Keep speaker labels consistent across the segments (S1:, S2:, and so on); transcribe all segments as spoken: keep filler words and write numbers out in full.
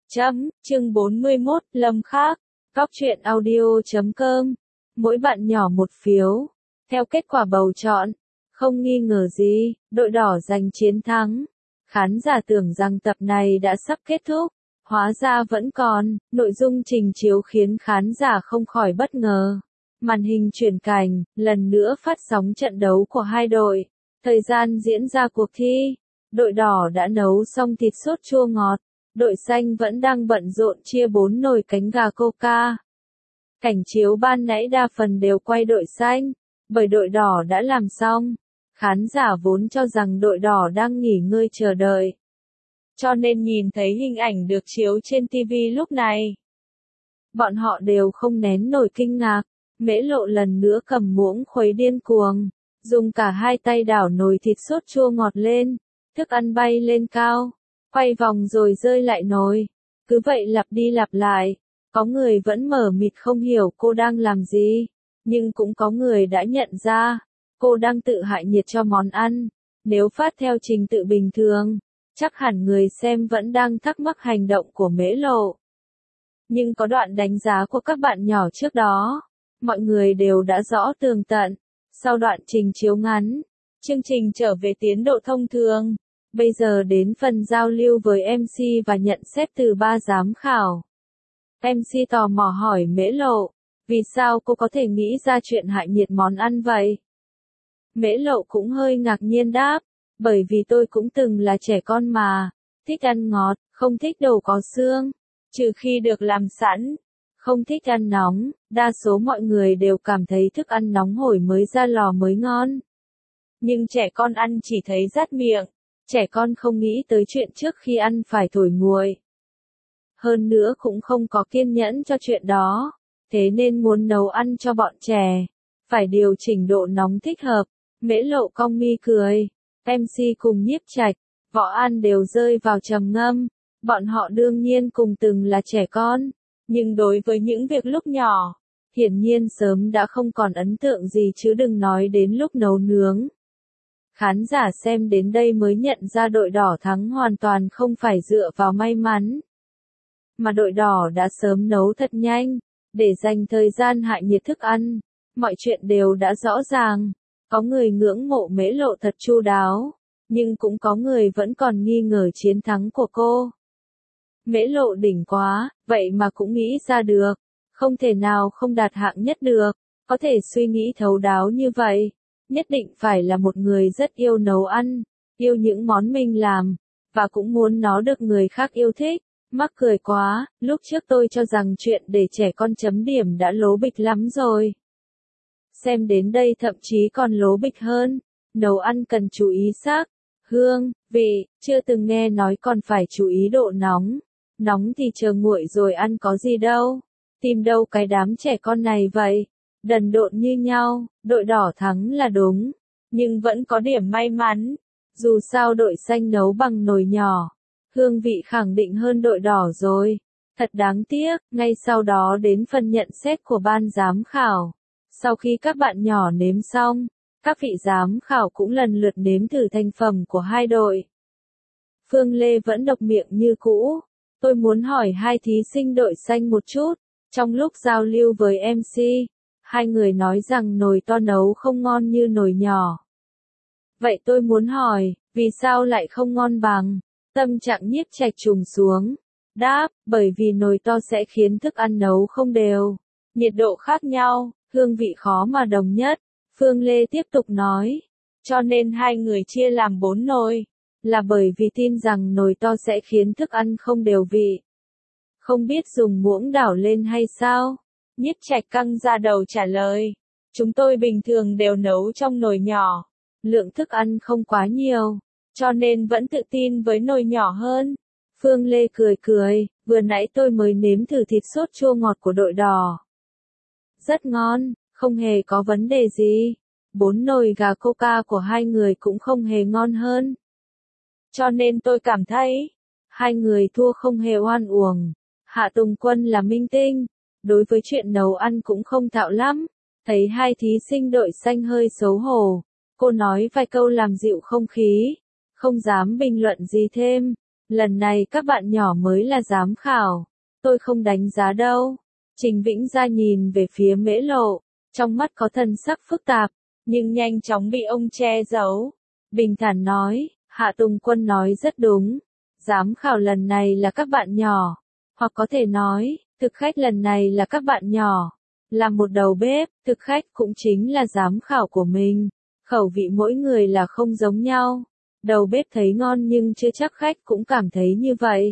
S1: Chấm, chương bốn mươi mốt, Lâm Khác, Cóc truyện audio chấm com. Mỗi bạn nhỏ một phiếu. Theo kết quả bầu chọn, không nghi ngờ gì, đội đỏ giành chiến thắng. Khán giả tưởng rằng tập này đã sắp kết thúc, hóa ra vẫn còn. Nội dung trình chiếu khiến khán giả không khỏi bất ngờ. Màn hình chuyển cảnh, lần nữa phát sóng trận đấu của hai đội. Thời gian diễn ra cuộc thi, đội đỏ đã nấu xong thịt sốt chua ngọt. Đội xanh vẫn đang bận rộn chia bốn nồi cánh gà Coca. Cảnh chiếu ban nãy đa phần đều quay đội xanh, bởi đội đỏ đã làm xong. Khán giả vốn cho rằng đội đỏ đang nghỉ ngơi chờ đợi, cho nên nhìn thấy hình ảnh được chiếu trên ti vi lúc này, bọn họ đều không nén nổi kinh ngạc. Mễ Lộ lần nữa cầm muỗng khuấy điên cuồng, dùng cả hai tay đảo nồi thịt sốt chua ngọt lên, thức ăn bay lên cao, quay vòng rồi rơi lại nồi. Cứ vậy lặp đi lặp lại, có người vẫn mở mịt không hiểu cô đang làm gì, nhưng cũng có người đã nhận ra, cô đang tự hại nhiệt cho món ăn. Nếu phát theo trình tự bình thường, chắc hẳn người xem vẫn đang thắc mắc hành động của Mễ Lộ. Nhưng có đoạn đánh giá của các bạn nhỏ trước đó, mọi người đều đã rõ tường tận. Sau đoạn trình chiếu ngắn, chương trình trở về tiến độ thông thường. Bây giờ đến phần giao lưu với em xê và nhận xét từ ba giám khảo. em xê tò mò hỏi Mễ Lộ, vì sao cô có thể nghĩ ra chuyện hại nhiệt món ăn vậy? Mễ Lộ cũng hơi ngạc nhiên đáp, bởi vì tôi cũng từng là trẻ con mà, thích ăn ngọt, không thích đồ có xương, trừ khi được làm sẵn, không thích ăn nóng. Đa số mọi người đều cảm thấy thức ăn nóng hổi mới ra lò mới ngon. Nhưng trẻ con ăn chỉ thấy rát miệng. Trẻ con không nghĩ tới chuyện trước khi ăn phải thổi nguội. Hơn nữa cũng không có kiên nhẫn cho chuyện đó. Thế nên muốn nấu ăn cho bọn trẻ, phải điều chỉnh độ nóng thích hợp. Mễ Lộ cong mi cười. em xê cùng Nhiếp Trạch, Võ An đều rơi vào trầm ngâm. Bọn họ đương nhiên cùng từng là trẻ con. Nhưng đối với những việc lúc nhỏ, hiển nhiên sớm đã không còn ấn tượng gì chứ đừng nói đến lúc nấu nướng. Khán giả xem đến đây mới nhận ra đội đỏ thắng hoàn toàn không phải dựa vào may mắn, mà đội đỏ đã sớm nấu thật nhanh, để dành thời gian hại nhiệt thức ăn. Mọi chuyện đều đã rõ ràng, có người ngưỡng mộ Mễ Lộ thật chu đáo, nhưng cũng có người vẫn còn nghi ngờ chiến thắng của cô. Mễ Lộ đỉnh quá, vậy mà cũng nghĩ ra được, không thể nào không đạt hạng nhất được, có thể suy nghĩ thấu đáo như vậy. Nhất định phải là một người rất yêu nấu ăn, yêu những món mình làm, và cũng muốn nó được người khác yêu thích. Mắc cười quá, lúc trước tôi cho rằng chuyện để trẻ con chấm điểm đã lố bịch lắm rồi. Xem đến đây thậm chí còn lố bịch hơn. Nấu ăn cần chú ý sắc, hương, vị, chưa từng nghe nói còn phải chú ý độ nóng. Nóng thì chờ nguội rồi ăn có gì đâu. Tìm đâu cái đám trẻ con này vậy? Đần độn như nhau. Đội đỏ thắng là đúng, nhưng vẫn có điểm may mắn. Dù sao đội xanh nấu bằng nồi nhỏ, hương vị khẳng định hơn đội đỏ rồi. Thật đáng tiếc. Ngay sau đó đến phần nhận xét của ban giám khảo. Sau khi các bạn nhỏ nếm xong, các vị giám khảo cũng lần lượt nếm thử thành phẩm của hai đội. Phương Lê vẫn độc miệng như cũ. Tôi muốn hỏi hai thí sinh đội xanh một chút. Trong lúc giao lưu với em xê, hai người nói rằng nồi to nấu không ngon như nồi nhỏ. Vậy tôi muốn hỏi, vì sao lại không ngon bằng? Tâm trạng Nhiếp Trạch trùng xuống. Đáp, bởi vì nồi to sẽ khiến thức ăn nấu không đều. Nhiệt độ khác nhau, hương vị khó mà đồng nhất. Phương Lê tiếp tục nói. Cho nên hai người chia làm bốn nồi. Là bởi vì tin rằng nồi to sẽ khiến thức ăn không đều vị. Không biết dùng muỗng đảo lên hay sao? Nhiếp Trạch căng ra đầu trả lời. Chúng tôi bình thường đều nấu trong nồi nhỏ. Lượng thức ăn không quá nhiều, cho nên vẫn tự tin với nồi nhỏ hơn. Phương Lê cười cười, vừa nãy tôi mới nếm thử thịt sốt chua ngọt của đội đỏ. Rất ngon, không hề có vấn đề gì. Bốn nồi gà Coca của hai người cũng không hề ngon hơn. Cho nên tôi cảm thấy, hai người thua không hề oan uổng. Hạ Tùng Quân là minh tinh, đối với chuyện nấu ăn cũng không thạo lắm. Thấy hai thí sinh đội xanh hơi xấu hổ, cô nói vài câu làm dịu không khí, không dám bình luận gì thêm. lần này các bạn nhỏ mới là giám khảo, tôi không đánh giá đâu. Trình Vĩnh Gia nhìn về phía Mễ Lộ, trong mắt có thần sắc phức tạp, nhưng nhanh chóng bị ông che giấu. Bình thản nói, Hạ Tùng Quân nói rất đúng, giám khảo lần này là các bạn nhỏ, hoặc có thể nói, thực khách lần này là các bạn nhỏ. Là một đầu bếp, thực khách cũng chính là giám khảo của mình. Khẩu vị mỗi người là không giống nhau. Đầu bếp thấy ngon nhưng chưa chắc khách cũng cảm thấy như vậy.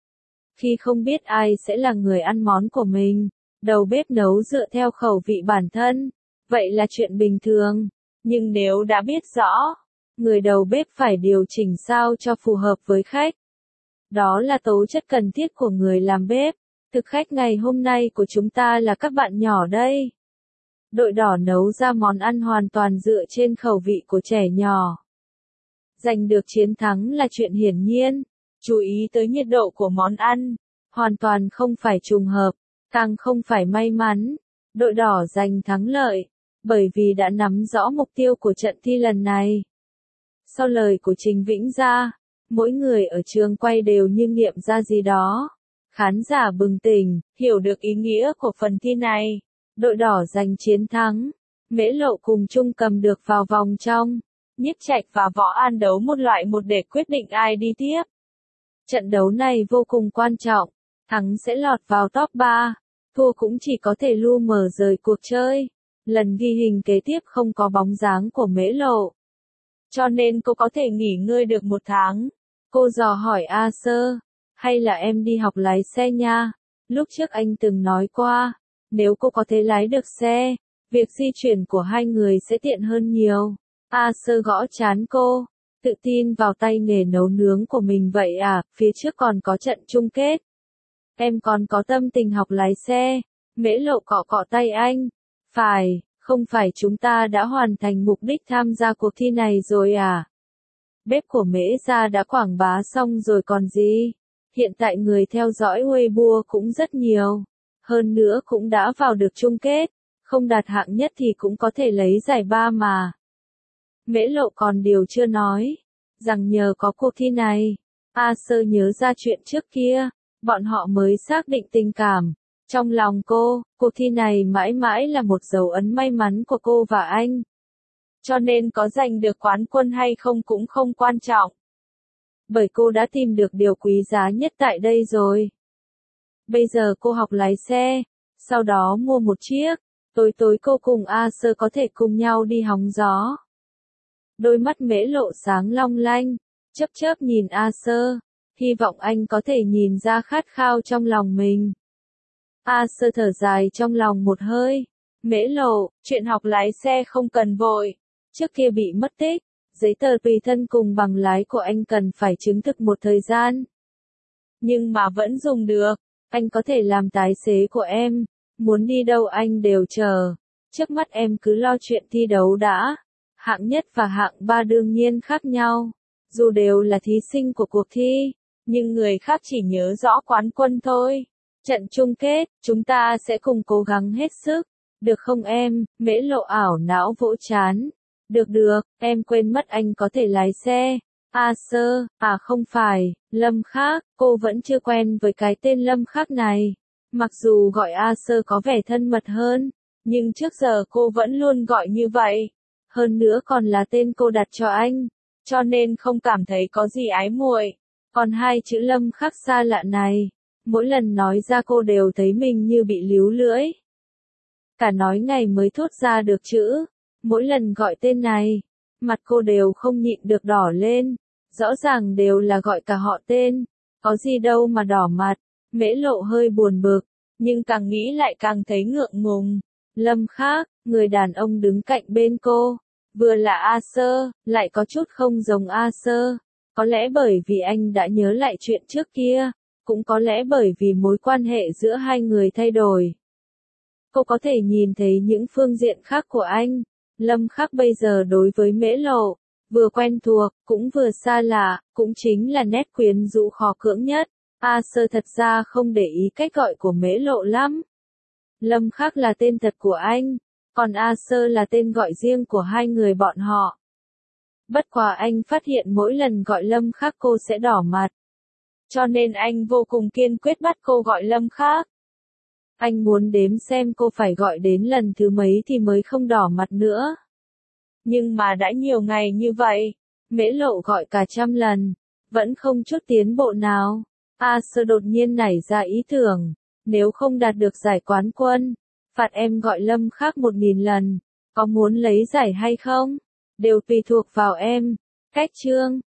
S1: Khi không biết ai sẽ là người ăn món của mình, đầu bếp nấu dựa theo khẩu vị bản thân, vậy là chuyện bình thường. Nhưng nếu đã biết rõ, người đầu bếp phải điều chỉnh sao cho phù hợp với khách. Đó là tố chất cần thiết của người làm bếp. Thực khách ngày hôm nay của chúng ta là các bạn nhỏ đây. Đội đỏ nấu ra món ăn hoàn toàn dựa trên khẩu vị của trẻ nhỏ. Giành được chiến thắng là chuyện hiển nhiên. Chú ý tới nhiệt độ của món ăn, hoàn toàn không phải trùng hợp, càng không phải may mắn. Đội đỏ giành thắng lợi, bởi vì đã nắm rõ mục tiêu của trận thi lần này. Sau lời của Trình Vĩnh Gia, mỗi người ở trường quay đều như nghiệm ra gì đó. Khán giả bừng tỉnh, hiểu được ý nghĩa của phần thi này. Đội đỏ giành chiến thắng. Mễ Lộ cùng Trung Cầm được vào vòng trong. Nhiếp Trạch và Võ An đấu một loại một để quyết định ai đi tiếp. Trận đấu này vô cùng quan trọng. Thắng sẽ lọt vào top ba. Thua cũng chỉ có thể lu mờ rời cuộc chơi. Lần ghi hình kế tiếp không có bóng dáng của Mễ Lộ. Cho nên cô có thể nghỉ ngơi được một tháng. Cô dò hỏi A Sơ. Hay là em đi học lái xe nha? Lúc trước anh từng nói qua, nếu cô có thể lái được xe, việc di chuyển của hai người sẽ tiện hơn nhiều. A Sơ gõ trán cô, tự tin vào tay nghề nấu nướng của mình vậy à, phía trước còn có trận chung kết. Em còn có tâm tình học lái xe. Mễ Lộ cọ cọ tay anh. Phải, không phải chúng ta đã hoàn thành mục đích tham gia cuộc thi này rồi à? Bếp của Mễ gia đã quảng bá xong rồi còn gì? Hiện tại người theo dõi Weibo cũng rất nhiều. Hơn nữa cũng đã vào được chung kết. Không đạt hạng nhất thì cũng có thể lấy giải ba mà. Mễ Lộ còn điều chưa nói. Rằng nhờ có cuộc thi này, A Sơ nhớ ra chuyện trước kia. Bọn họ mới xác định tình cảm. Trong lòng cô, cuộc thi này mãi mãi là một dấu ấn may mắn của cô và anh. Cho nên có giành được quán quân hay không cũng không quan trọng. Bởi cô đã tìm được điều quý giá nhất tại đây rồi. Bây giờ cô học lái xe, sau đó mua một chiếc, tối tối cô cùng A Sơ có thể cùng nhau đi hóng gió. Đôi mắt Mễ Lộ sáng long lanh, chớp chớp nhìn A Sơ, hy vọng anh có thể nhìn ra khát khao trong lòng mình. A Sơ thở dài trong lòng một hơi. Mễ Lộ, chuyện học lái xe không cần vội. Trước kia bị mất tích, giấy tờ tùy thân cùng bằng lái của anh cần phải chứng thực một thời gian. Nhưng mà vẫn dùng được, anh có thể làm tài xế của em, muốn đi đâu anh đều chờ. Trước mắt em cứ lo chuyện thi đấu đã. Hạng nhất và hạng ba đương nhiên khác nhau, dù đều là thí sinh của cuộc thi, nhưng người khác chỉ nhớ rõ quán quân thôi. Trận chung kết, chúng ta sẽ cùng cố gắng hết sức, được không em? Mễ Lộ ảo não vỗ chán. Được được, em quên mất anh có thể lái xe. A Sơ, à không phải, Lâm Khắc, cô vẫn chưa quen với cái tên Lâm Khắc này. Mặc dù gọi A Sơ có vẻ thân mật hơn, nhưng trước giờ cô vẫn luôn gọi như vậy. Hơn nữa còn là tên cô đặt cho anh, cho nên không cảm thấy có gì ái muội. Còn hai chữ Lâm Khắc xa lạ này, mỗi lần nói ra cô đều thấy mình như bị líu lưỡi. Cả nói ngày mới thốt ra được chữ, mỗi lần gọi tên này, mặt cô đều không nhịn được đỏ lên, rõ ràng đều là gọi cả họ tên, có gì đâu mà đỏ mặt. Mễ Lộ hơi buồn bực, nhưng càng nghĩ lại càng thấy ngượng ngùng. Lâm Khắc, người đàn ông đứng cạnh bên cô, vừa là A Sơ, lại có chút không giống A Sơ, có lẽ bởi vì anh đã nhớ lại chuyện trước kia, cũng có lẽ bởi vì mối quan hệ giữa hai người thay đổi. Cô có thể nhìn thấy những phương diện khác của anh. Lâm Khắc bây giờ đối với Mễ Lộ, vừa quen thuộc, cũng vừa xa lạ, cũng chính là nét quyến rũ khó cưỡng nhất. A Sơ thật ra không để ý cách gọi của Mễ Lộ lắm. Lâm Khắc là tên thật của anh, còn A Sơ là tên gọi riêng của hai người bọn họ. Bất quá anh phát hiện mỗi lần gọi Lâm Khắc cô sẽ đỏ mặt. cho nên anh vô cùng kiên quyết bắt cô gọi Lâm Khác. Anh muốn đếm xem cô phải gọi đến lần thứ mấy thì mới không đỏ mặt nữa. Nhưng mà đã nhiều ngày như vậy, Mễ Lộ gọi cả trăm lần, vẫn không chút tiến bộ nào. A Sơ đột nhiên nảy ra ý tưởng, nếu không đạt được giải quán quân, phạt em gọi Lâm Khác một nghìn lần, có muốn lấy giải hay không? Đều tùy thuộc vào em. Cách chương